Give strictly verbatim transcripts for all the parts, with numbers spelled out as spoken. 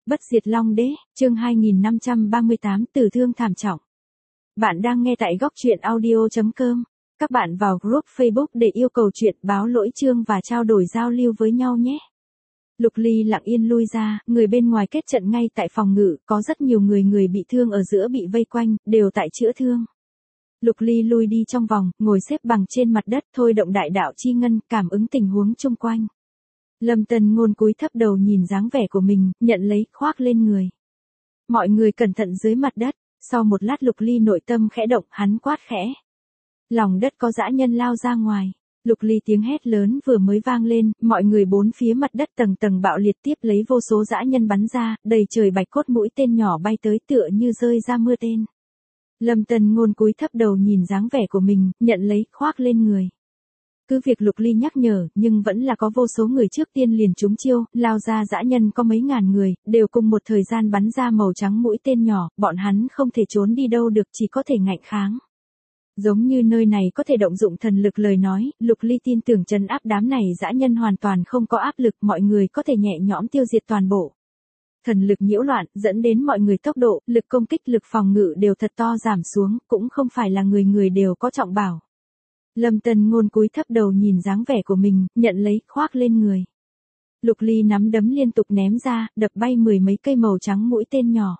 Bất diệt Long Đế, chương hai nghìn năm trăm ba mươi tám, tử thương thảm trọng. Bạn đang nghe tại góc truyện audio chấm com. Các bạn vào group Facebook để yêu cầu chuyện báo lỗi chương và trao đổi giao lưu với nhau nhé. Lục Ly lặng yên lui ra, người bên ngoài kết trận ngay tại phòng ngự, có rất nhiều người người bị thương ở giữa bị vây quanh, đều tại chữa thương. Lục Ly lui đi trong vòng, ngồi xếp bằng trên mặt đất, thôi động đại đạo chi ngân, cảm ứng tình huống chung quanh. Lâm Tân Ngôn cúi thấp đầu nhìn dáng vẻ của mình, nhận lấy, khoác lên người. Mọi người cẩn thận dưới mặt đất, sau một lát Lục Ly nội tâm khẽ động, hắn quát khẽ. Lòng đất có dã nhân lao ra ngoài. Lục Ly tiếng hét lớn vừa mới vang lên, mọi người bốn phía mặt đất tầng tầng bạo liệt tiếp lấy vô số dã nhân bắn ra, đầy trời bạch cốt mũi tên nhỏ bay tới tựa như rơi ra mưa tên. Lâm Tân Ngôn cúi thấp đầu nhìn dáng vẻ của mình, nhận lấy, khoác lên người. Cứ việc Lục Ly nhắc nhở, nhưng vẫn là có vô số người trước tiên liền trúng chiêu, lao ra dã nhân có mấy ngàn người, đều cùng một thời gian bắn ra màu trắng mũi tên nhỏ, bọn hắn không thể trốn đi đâu được, chỉ có thể ngạnh kháng. Giống như nơi này có thể động dụng thần lực lời nói, Lục Ly tin tưởng trấn áp đám này dã nhân hoàn toàn không có áp lực, mọi người có thể nhẹ nhõm tiêu diệt toàn bộ. Thần lực nhiễu loạn, dẫn đến mọi người tốc độ, lực công kích, lực phòng ngự đều thật to giảm xuống, cũng không phải là người người đều có trọng bảo. Lâm Tân Ngôn cúi thấp đầu nhìn dáng vẻ của mình, nhận lấy, khoác lên người. Lục Ly nắm đấm liên tục ném ra, đập bay mười mấy cây màu trắng mũi tên nhỏ.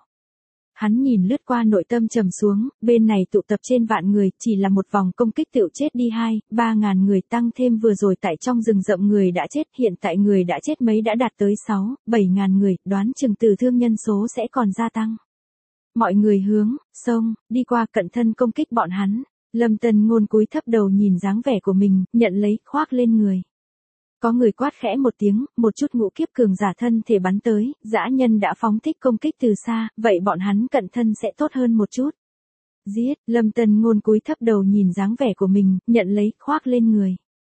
Hắn nhìn lướt qua nội tâm trầm xuống, bên này tụ tập trên vạn người, chỉ là một vòng công kích tựu chết đi hai, ba ngàn người tăng thêm vừa rồi tại trong rừng rậm người đã chết, hiện tại người đã chết mấy đã đạt tới sáu, bảy ngàn người, đoán chừng tử thương nhân số sẽ còn gia tăng. Mọi người hướng, sông, đi qua cận thân công kích bọn hắn. Lâm Tân Ngôn cúi thấp đầu nhìn dáng vẻ của mình, nhận lấy, khoác lên người. Có người quát khẽ một tiếng, một chút ngũ kiếp cường giả thân thể bắn tới, dã nhân đã phóng thích công kích từ xa, vậy bọn hắn cận thân sẽ tốt hơn một chút. Giết, Lâm Tân Ngôn cúi thấp đầu nhìn dáng vẻ của mình, nhận lấy, khoác lên người.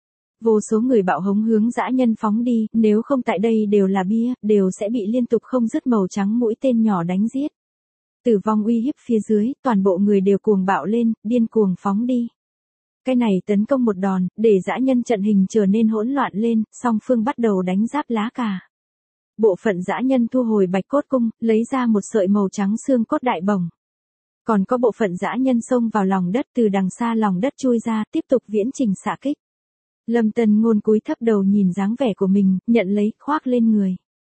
Vô số người bạo hống hướng dã nhân phóng đi, nếu không tại đây đều là bia, đều sẽ bị liên tục không dứt màu trắng mũi tên nhỏ đánh giết. Tử vong uy hiếp phía dưới, toàn bộ người đều cuồng bạo lên, điên cuồng phóng đi. Cái này tấn công một đòn, để dã nhân trận hình trở nên hỗn loạn lên, song phương bắt đầu đánh giáp lá cà. Bộ phận dã nhân thu hồi bạch cốt cung, lấy ra một sợi màu trắng xương cốt đại bổng. Còn có bộ phận dã nhân xông vào lòng đất, từ đằng xa lòng đất chui ra, tiếp tục viễn trình xạ kích. Lâm Tân Ngôn cúi thấp đầu nhìn dáng vẻ của mình, nhận lấy, khoác lên người.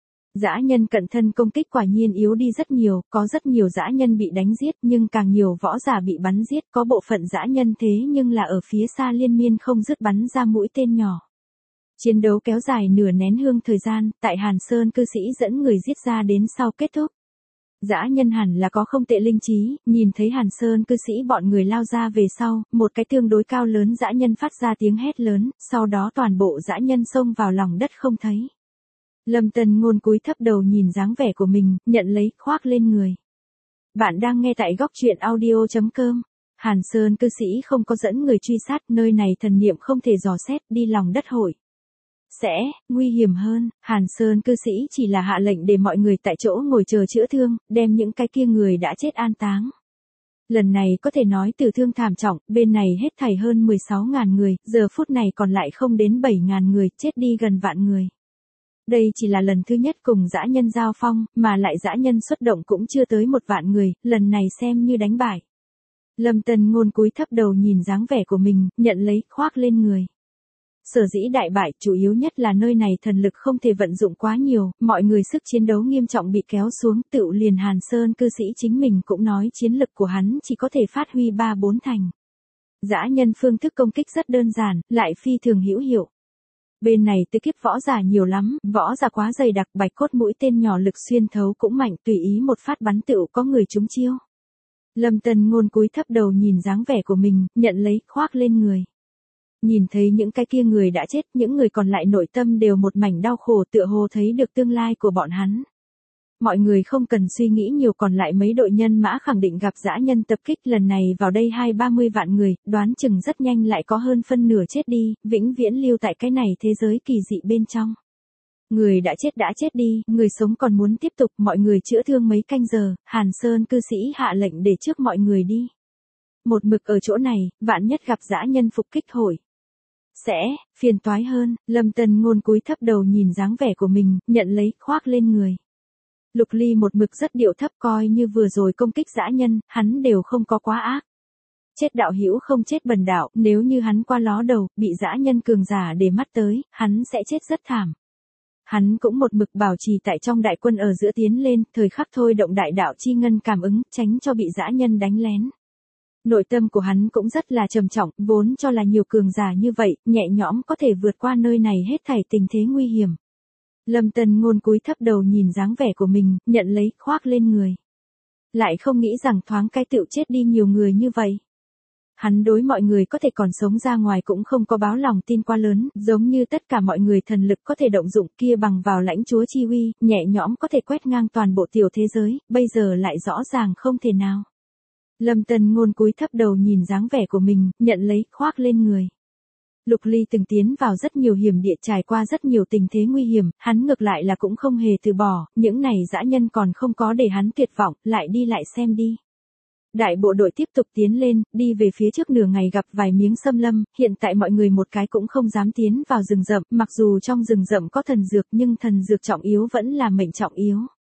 Dã nhân cận thân công kích quả nhiên yếu đi rất nhiều, có rất nhiều dã nhân bị đánh giết nhưng càng nhiều võ giả bị bắn giết, có bộ phận dã nhân thế nhưng là ở phía xa liên miên không dứt bắn ra mũi tên nhỏ. Chiến đấu kéo dài nửa nén hương thời gian, tại Hàn Sơn cư sĩ dẫn người giết ra đến sau kết thúc. Dã nhân hẳn là có không tệ linh trí, nhìn thấy Hàn Sơn cư sĩ bọn người lao ra về sau, một cái tương đối cao lớn dã nhân phát ra tiếng hét lớn, sau đó toàn bộ dã nhân xông vào lòng đất không thấy. Lâm Tân Ngôn cúi thấp đầu nhìn dáng vẻ của mình, nhận lấy, khoác lên người. Bạn đang nghe tại góc truyện audio chấm com. Hàn Sơn cư sĩ không có dẫn người truy sát, nơi này thần niệm không thể dò xét, đi lòng đất hội. Sẽ, nguy hiểm hơn, Hàn Sơn cư sĩ chỉ là hạ lệnh để mọi người tại chỗ ngồi chờ chữa thương, đem những cái kia người đã chết an táng. Lần này có thể nói tử thương thảm trọng, bên này hết thảy hơn mười sáu ngàn người, giờ phút này còn lại không đến bảy ngàn người, chết đi gần vạn người. Đây chỉ là lần thứ nhất cùng dã nhân giao phong, mà lại dã nhân xuất động cũng chưa tới một vạn người, lần này xem như đánh bại. Lâm Tân Ngôn cúi thấp đầu nhìn dáng vẻ của mình, nhận lấy, khoác lên người. Sở dĩ đại bại, chủ yếu nhất là nơi này thần lực không thể vận dụng quá nhiều, mọi người sức chiến đấu nghiêm trọng bị kéo xuống, tựu liền Hàn Sơn cư sĩ chính mình cũng nói chiến lực của hắn chỉ có thể phát huy ba bốn thành. Dã nhân phương thức công kích rất đơn giản, lại phi thường hữu hiệu. Bên này tư kiếp võ giả nhiều lắm, võ giả quá dày đặc, bạch cốt mũi tên nhỏ lực xuyên thấu cũng mạnh, tùy ý một phát bắn tựu có người trúng chiêu. Lâm Tân Ngôn cúi thấp đầu nhìn dáng vẻ của mình, nhận lấy, khoác lên người. Nhìn thấy những cái kia người đã chết, những người còn lại nội tâm đều một mảnh đau khổ, tựa hồ thấy được tương lai của bọn hắn. Mọi người không cần suy nghĩ nhiều, còn lại mấy đội nhân mã khẳng định gặp dã nhân tập kích, lần này vào đây hai ba mươi vạn người, đoán chừng rất nhanh lại có hơn phân nửa chết đi, vĩnh viễn lưu tại cái này thế giới kỳ dị bên trong. Người đã chết đã chết đi, người sống còn muốn tiếp tục, mọi người chữa thương mấy canh giờ, Hàn Sơn cư sĩ hạ lệnh để trước mọi người đi. Một mực ở chỗ này, vạn nhất gặp dã nhân phục kích hội. Sẽ, phiền toái hơn, Lâm Tân Ngôn cúi thấp đầu nhìn dáng vẻ của mình, nhận lấy, khoác lên người. Lục Ly một mực rất điệu thấp, coi như vừa rồi công kích dã nhân, hắn đều không có quá ác. Chết đạo hữu không chết bần đạo, nếu như hắn qua ló đầu, bị dã nhân cường giả để mắt tới, hắn sẽ chết rất thảm. Hắn cũng một mực bảo trì tại trong đại quân ở giữa tiến lên, thời khắc thôi động đại đạo chi ngân cảm ứng, tránh cho bị dã nhân đánh lén. Nội tâm của hắn cũng rất là trầm trọng, vốn cho là nhiều cường giả như vậy, nhẹ nhõm có thể vượt qua nơi này hết thảy tình thế nguy hiểm. Lâm Tân Ngôn cúi thấp đầu nhìn dáng vẻ của mình, nhận lấy, khoác lên người. Lại không nghĩ rằng thoáng cái tựu chết đi nhiều người như vậy. Hắn đối mọi người có thể còn sống ra ngoài cũng không có báo lòng tin quá lớn, giống như tất cả mọi người thần lực có thể động dụng kia bằng vào lãnh chúa chi uy, nhẹ nhõm có thể quét ngang toàn bộ tiểu thế giới, bây giờ lại rõ ràng không thể nào. Lâm Tân Ngôn cúi thấp đầu nhìn dáng vẻ của mình, nhận lấy, khoác lên người. Lục Ly từng tiến vào rất nhiều hiểm địa, trải qua rất nhiều tình thế nguy hiểm, hắn ngược lại là cũng không hề từ bỏ, những này dã nhân còn không có để hắn tuyệt vọng, lại đi lại xem đi. Đại bộ đội tiếp tục tiến lên, đi về phía trước nửa ngày gặp vài miếng xâm lâm, hiện tại mọi người một cái cũng không dám tiến vào rừng rậm, mặc dù trong rừng rậm có thần dược nhưng thần dược trọng yếu vẫn là mệnh trọng yếu.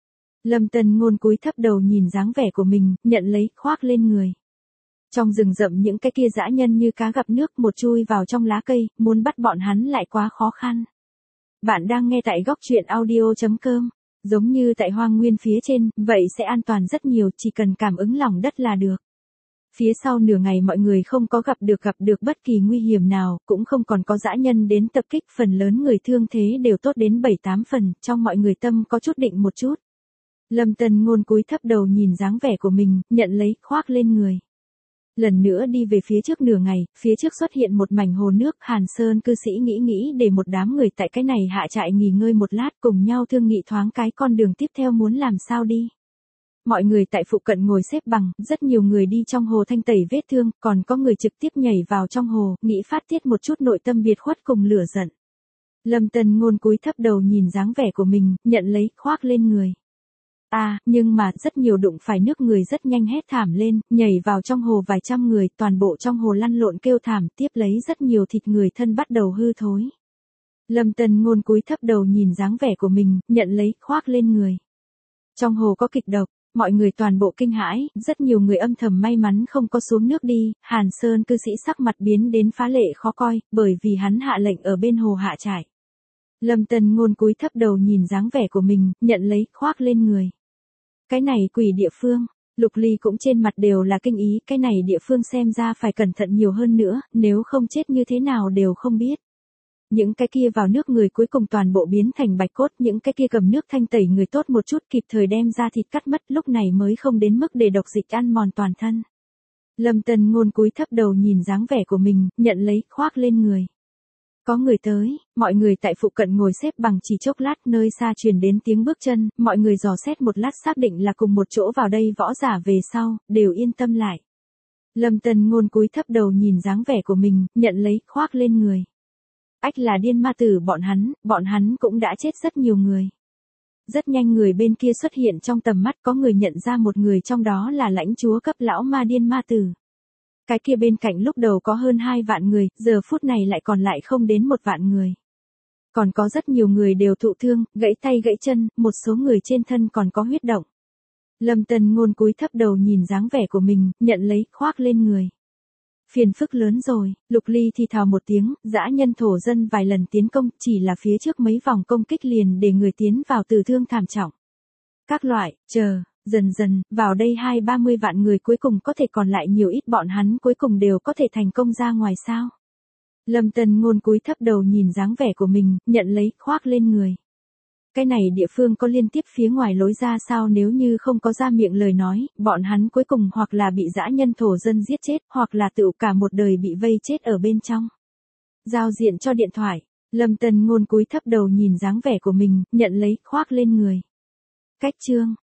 Lâm Tân Ngôn cúi thấp đầu nhìn dáng vẻ của mình, nhận lấy, khoác lên người. Trong rừng rậm những cái kia dã nhân như cá gặp nước, một chui vào trong lá cây, muốn bắt bọn hắn lại quá khó khăn. Bạn đang nghe tại góc truyện audio chấm com. Giống như tại hoang nguyên phía trên, vậy sẽ an toàn rất nhiều, chỉ cần cảm ứng lòng đất là được. Phía sau nửa ngày mọi người không có gặp được gặp được bất kỳ nguy hiểm nào, cũng không còn có dã nhân đến tập kích, phần lớn người thương thế đều tốt đến bảy tám phần, trong mọi người tâm có chút định một chút. Lâm Tân Ngôn cúi thấp đầu nhìn dáng vẻ của mình, nhận lấy, khoác lên người. Lần nữa đi về phía trước nửa ngày, phía trước xuất hiện một mảnh hồ nước, Hàn Sơn cư sĩ nghĩ nghĩ để một đám người tại cái này hạ trại nghỉ ngơi một lát, cùng nhau thương nghị thoáng cái con đường tiếp theo muốn làm sao đi. Mọi người tại phụ cận ngồi xếp bằng, rất nhiều người đi trong hồ thanh tẩy vết thương, còn có người trực tiếp nhảy vào trong hồ, nghĩ phát tiết một chút nội tâm biệt khuất cùng lửa giận. Lâm Tân Ngôn cúi thấp đầu nhìn dáng vẻ của mình, nhận lấy, khoác lên người. À, nhưng mà, rất nhiều đụng phải nước người rất nhanh hét thảm lên, nhảy vào trong hồ vài trăm người, toàn bộ trong hồ lăn lộn kêu thảm, tiếp lấy rất nhiều thịt người thân bắt đầu hư thối. Lâm Tân Ngôn cúi thấp đầu nhìn dáng vẻ của mình, nhận lấy, khoác lên người. Trong hồ có kịch độc, mọi người toàn bộ kinh hãi, rất nhiều người âm thầm may mắn không có xuống nước đi, Hàn Sơn cư sĩ sắc mặt biến đến phá lệ khó coi, bởi vì hắn hạ lệnh ở bên hồ hạ trại. Lâm Tân Ngôn cúi thấp đầu nhìn dáng vẻ của mình, nhận lấy, khoác lên người. Cái này quỷ địa phương, Lục Ly cũng trên mặt đều là kinh ý, cái này địa phương xem ra phải cẩn thận nhiều hơn nữa, nếu không chết như thế nào đều không biết. Những cái kia vào nước người cuối cùng toàn bộ biến thành bạch cốt, những cái kia cầm nước thanh tẩy người tốt một chút kịp thời đem ra thịt cắt mất, lúc này mới không đến mức để độc dịch ăn mòn toàn thân. Lâm Tân Ngôn cúi thấp đầu nhìn dáng vẻ của mình, nhận lấy, khoác lên người. Có người tới, mọi người tại phụ cận ngồi xếp bằng chỉ chốc lát, nơi xa truyền đến tiếng bước chân, mọi người dò xét một lát xác định là cùng một chỗ vào đây võ giả về sau, đều yên tâm lại. Lâm Tân Ngôn cúi thấp đầu nhìn dáng vẻ của mình, nhận lấy, khoác lên người. Ách là điên ma tử bọn hắn, bọn hắn cũng đã chết rất nhiều người. Rất nhanh người bên kia xuất hiện trong tầm mắt, có người nhận ra một người trong đó là lãnh chúa cấp lão ma điên ma tử. Cái kia bên cạnh lúc đầu có hơn hai vạn người, giờ phút này lại còn lại không đến một vạn người. Còn có rất nhiều người đều thụ thương, gãy tay gãy chân, một số người trên thân còn có huyết động. Lâm Tân Ngôn cúi thấp đầu nhìn dáng vẻ của mình, nhận lấy, khoác lên người. Phiền phức lớn rồi, Lục Ly thì thào một tiếng, dã nhân thổ dân vài lần tiến công, chỉ là phía trước mấy vòng công kích liền để người tiến vào tử thương thảm trọng. Các loại, chờ. Dần dần, vào đây hai ba mươi vạn người cuối cùng có thể còn lại nhiều ít, bọn hắn cuối cùng đều có thể thành công ra ngoài sao. Lâm Tân Ngôn cúi thấp đầu nhìn dáng vẻ của mình, nhận lấy, khoác lên người. Cái này địa phương có liên tiếp phía ngoài lối ra sao, nếu như không có ra miệng lời nói, bọn hắn cuối cùng hoặc là bị dã nhân thổ dân giết chết, hoặc là tự cả một đời bị vây chết ở bên trong. Giao diện cho điện thoại, Lâm Tân Ngôn cúi thấp đầu nhìn dáng vẻ của mình, nhận lấy, khoác lên người. Cách chương